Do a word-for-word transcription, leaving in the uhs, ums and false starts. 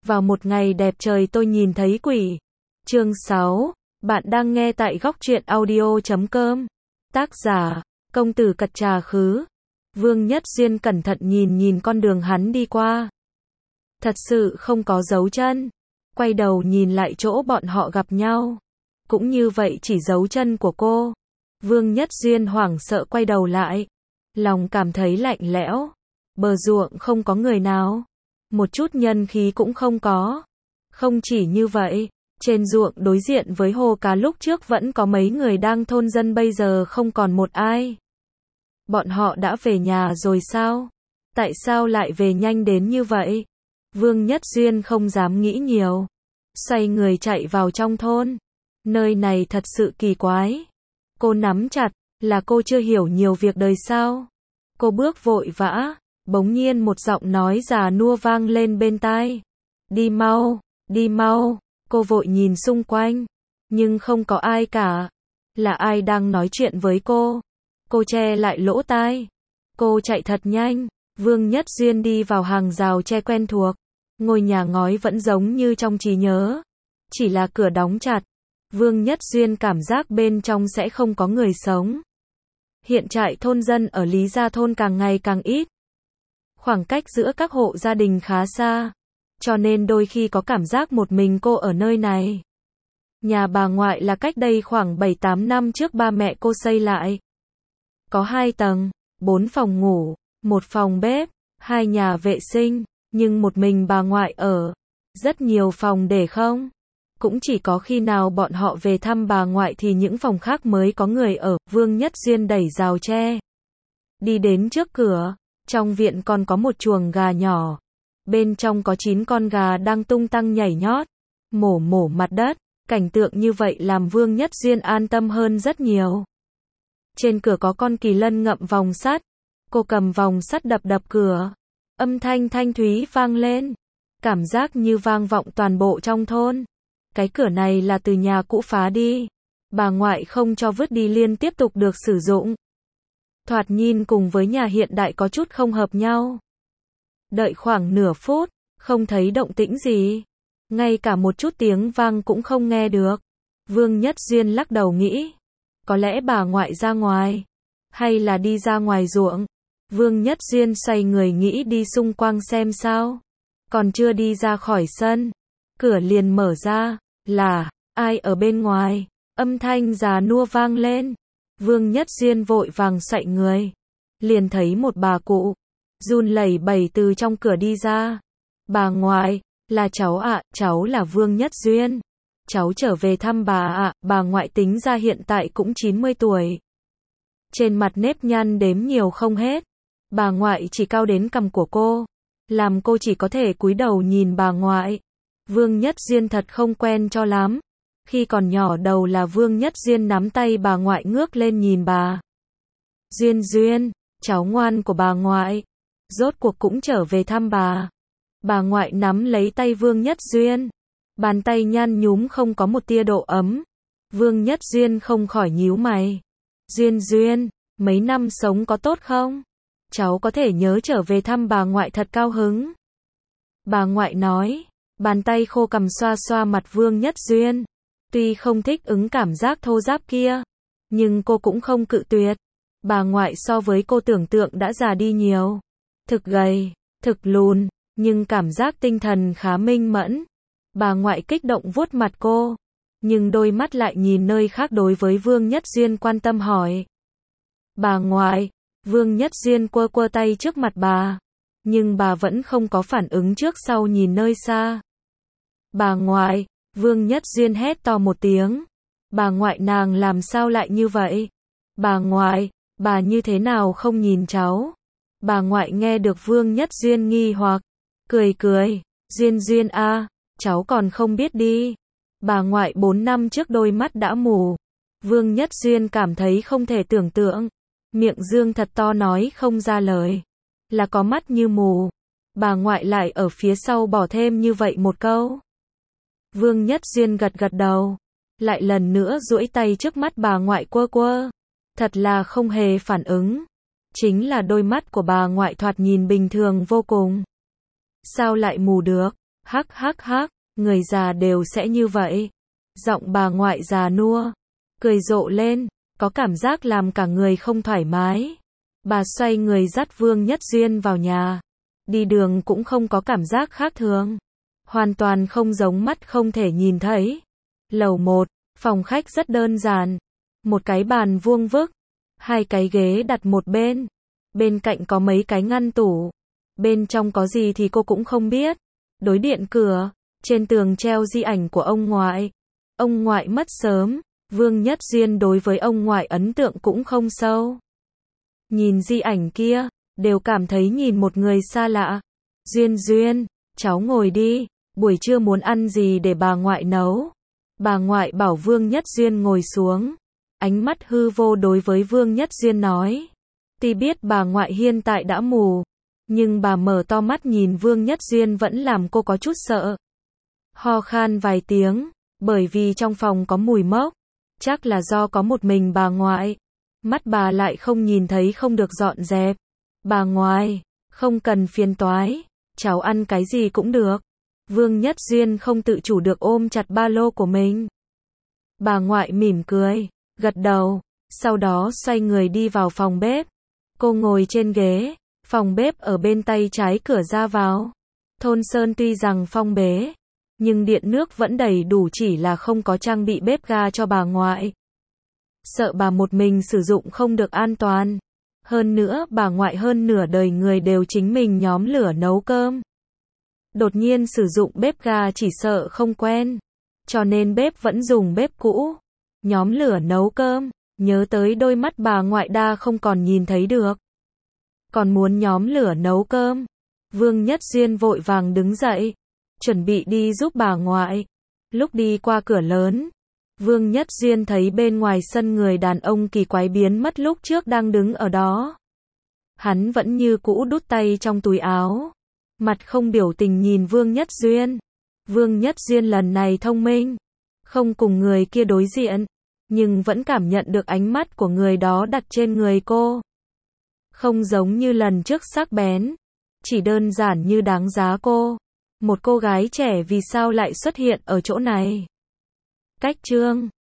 Vào một ngày đẹp trời tôi nhìn thấy quỷ. Chương sáu. Bạn đang nghe tại góc truyện audio chấm com. Tác giả, công tử cật trà khứ. Vương Nhất Duyên cẩn thận nhìn nhìn con đường hắn đi qua. Thật sự không có dấu chân. Quay đầu nhìn lại chỗ bọn họ gặp nhau. Cũng như vậy chỉ dấu chân của cô. Vương Nhất Duyên hoảng sợ quay đầu lại. Lòng cảm thấy lạnh lẽo. Bờ ruộng không có người nào. Một chút nhân khí cũng không có. Không chỉ như vậy, trên ruộng đối diện với hồ cá lúc trước vẫn có mấy người đang thôn dân, bây giờ không còn một ai. Bọn họ đã về nhà rồi sao? Tại sao lại về nhanh đến như vậy? Vương Nhất Duyên không dám nghĩ nhiều. Xoay người chạy vào trong thôn. Nơi này thật sự kỳ quái. Cô nắm chặt, là cô chưa hiểu nhiều việc đời sao? Cô bước vội vã. Bỗng nhiên một giọng nói già nua vang lên bên tai. Đi mau, đi mau. Cô vội nhìn xung quanh. Nhưng không có ai cả. Là ai đang nói chuyện với cô? Cô che lại lỗ tai. Cô chạy thật nhanh. Vương Nhất Duyên đi vào hàng rào tre quen thuộc. Ngôi nhà ngói vẫn giống như trong trí nhớ. Chỉ là cửa đóng chặt. Vương Nhất Duyên cảm giác bên trong sẽ không có người sống. Hiện trại thôn dân ở Lý Gia thôn càng ngày càng ít. Khoảng cách giữa các hộ gia đình khá xa. Cho nên đôi khi có cảm giác một mình cô ở nơi này. Nhà bà ngoại là cách đây khoảng bảy tám năm trước ba mẹ cô xây lại. Có hai tầng, bốn phòng ngủ, một phòng bếp, hai nhà vệ sinh, nhưng một mình bà ngoại ở. Rất nhiều phòng để không. Cũng chỉ có khi nào bọn họ về thăm bà ngoại thì những phòng khác mới có người ở. Vương Nhất Duyên đẩy rào tre. Đi đến trước cửa. Trong viện còn có một chuồng gà nhỏ. Bên trong có chín con gà đang tung tăng nhảy nhót. Mổ mổ mặt đất. Cảnh tượng như vậy làm Vương Nhất Duyên an tâm hơn rất nhiều. Trên cửa có con kỳ lân ngậm vòng sắt. Cô cầm vòng sắt đập đập cửa. Âm thanh thanh thúy vang lên. Cảm giác như vang vọng toàn bộ trong thôn. Cái cửa này là từ nhà cũ phá đi. Bà ngoại không cho vứt đi liên tiếp tục được sử dụng. Thoạt nhìn cùng với nhà hiện đại có chút không hợp nhau. Đợi khoảng nửa phút, không thấy động tĩnh gì. Ngay cả một chút tiếng vang cũng không nghe được. Vương Nhất Duyên lắc đầu nghĩ. Có lẽ bà ngoại ra ngoài. Hay là đi ra ngoài ruộng. Vương Nhất Duyên xoay người nghĩ đi xung quanh xem sao. Còn chưa đi ra khỏi sân. Cửa liền mở ra. Là, ai ở bên ngoài? Âm thanh già nua vang lên. Vương Nhất Duyên vội vàng xoay người. Liền thấy một bà cụ. Run lẩy bẩy từ trong cửa đi ra. Bà ngoại, là cháu ạ, à, cháu là Vương Nhất Duyên. Cháu trở về thăm bà ạ, à, bà ngoại tính ra hiện tại cũng chín mươi tuổi. Trên mặt nếp nhăn đếm nhiều không hết. Bà ngoại chỉ cao đến cằm của cô. Làm cô chỉ có thể cúi đầu nhìn bà ngoại. Vương Nhất Duyên thật không quen cho lắm. Khi còn nhỏ đầu là Vương Nhất Duyên nắm tay bà ngoại ngước lên nhìn bà. Duyên Duyên, cháu ngoan của bà ngoại. Rốt cuộc cũng trở về thăm bà. Bà ngoại nắm lấy tay Vương Nhất Duyên. Bàn tay nhăn nhúm không có một tia độ ấm. Vương Nhất Duyên không khỏi nhíu mày. Duyên Duyên, mấy năm sống có tốt không? Cháu có thể nhớ trở về thăm bà ngoại thật cao hứng. Bà ngoại nói. Bàn tay khô cằm xoa xoa mặt Vương Nhất Duyên. Tuy không thích ứng cảm giác thô ráp kia, nhưng cô cũng không cự tuyệt. Bà ngoại so với cô tưởng tượng đã già đi nhiều. Thực gầy, thực lùn, nhưng cảm giác tinh thần khá minh mẫn. Bà ngoại kích động vuốt mặt cô, nhưng đôi mắt lại nhìn nơi khác đối với Vương Nhất Duyên quan tâm hỏi. Bà ngoại, Vương Nhất Duyên quơ quơ tay trước mặt bà, nhưng bà vẫn không có phản ứng, trước sau nhìn nơi xa. Bà ngoại, Vương Nhất Duyên hét to một tiếng. Bà ngoại nàng làm sao lại như vậy? Bà ngoại, bà như thế nào không nhìn cháu? Bà ngoại nghe được Vương Nhất Duyên nghi hoặc, cười cười. Duyên Duyên a, à, cháu còn không biết đi. Bà ngoại bốn năm trước đôi mắt đã mù. Vương Nhất Duyên cảm thấy không thể tưởng tượng. Miệng dương thật to nói không ra lời. Là có mắt như mù. Bà ngoại lại ở phía sau bỏ thêm như vậy một câu. Vương Nhất Duyên gật gật đầu. Lại lần nữa duỗi tay trước mắt bà ngoại quơ quơ. Thật là không hề phản ứng. Chính là đôi mắt của bà ngoại thoạt nhìn bình thường vô cùng. Sao lại mù được? Hắc hắc hắc, người già đều sẽ như vậy. Giọng bà ngoại già nua, cười rộ lên, có cảm giác làm cả người không thoải mái. Bà xoay người dắt Vương Nhất Duyên vào nhà. Đi đường cũng không có cảm giác khác thường. Hoàn toàn không giống mắt không thể nhìn thấy. Lầu một, phòng khách rất đơn giản. Một cái bàn vuông vức. Hai cái ghế đặt một bên. Bên cạnh có mấy cái ngăn tủ. Bên trong có gì thì cô cũng không biết. Đối điện cửa, trên tường treo di ảnh của ông ngoại. Ông ngoại mất sớm. Vương Nhất Duyên đối với ông ngoại ấn tượng cũng không sâu. Nhìn di ảnh kia, đều cảm thấy nhìn một người xa lạ. Duyên Duyên, cháu ngồi đi, buổi trưa muốn ăn gì để bà ngoại nấu. Bà ngoại bảo Vương Nhất Duyên ngồi xuống. Ánh mắt hư vô đối với Vương Nhất Duyên nói. Tuy biết bà ngoại hiện tại đã mù, nhưng bà mở to mắt nhìn Vương Nhất Duyên vẫn làm cô có chút sợ. Ho khan vài tiếng, bởi vì trong phòng có mùi mốc. Chắc là do có một mình bà ngoại. Mắt bà lại không nhìn thấy không được dọn dẹp. Bà ngoại, không cần phiền toái, cháu ăn cái gì cũng được. Vương Nhất Duyên không tự chủ được ôm chặt ba lô của mình. Bà ngoại mỉm cười, gật đầu, sau đó xoay người đi vào phòng bếp. Cô ngồi trên ghế, phòng bếp ở bên tay trái cửa ra vào. Thôn Sơn tuy rằng phong bế, nhưng điện nước vẫn đầy đủ, chỉ là không có trang bị bếp ga cho bà ngoại. Sợ bà một mình sử dụng không được an toàn. Hơn nữa bà ngoại hơn nửa đời người đều chính mình nhóm lửa nấu cơm. Đột nhiên sử dụng bếp ga chỉ sợ không quen. Cho nên bếp vẫn dùng bếp cũ. Nhóm lửa nấu cơm, nhớ tới đôi mắt bà ngoại đa không còn nhìn thấy được. Còn muốn nhóm lửa nấu cơm. Vương Nhất Duyên vội vàng đứng dậy, chuẩn bị đi giúp bà ngoại. Lúc đi qua cửa lớn, Vương Nhất Duyên thấy bên ngoài sân người đàn ông kỳ quái biến mất lúc trước đang đứng ở đó. Hắn vẫn như cũ đút tay trong túi áo, mặt không biểu tình nhìn Vương Nhất Duyên. Vương Nhất Duyên lần này thông minh, không cùng người kia đối diện, nhưng vẫn cảm nhận được ánh mắt của người đó đặt trên người cô. Không giống như lần trước sắc bén, chỉ đơn giản như đáng giá cô. Một cô gái trẻ vì sao lại xuất hiện ở chỗ này? Cách chương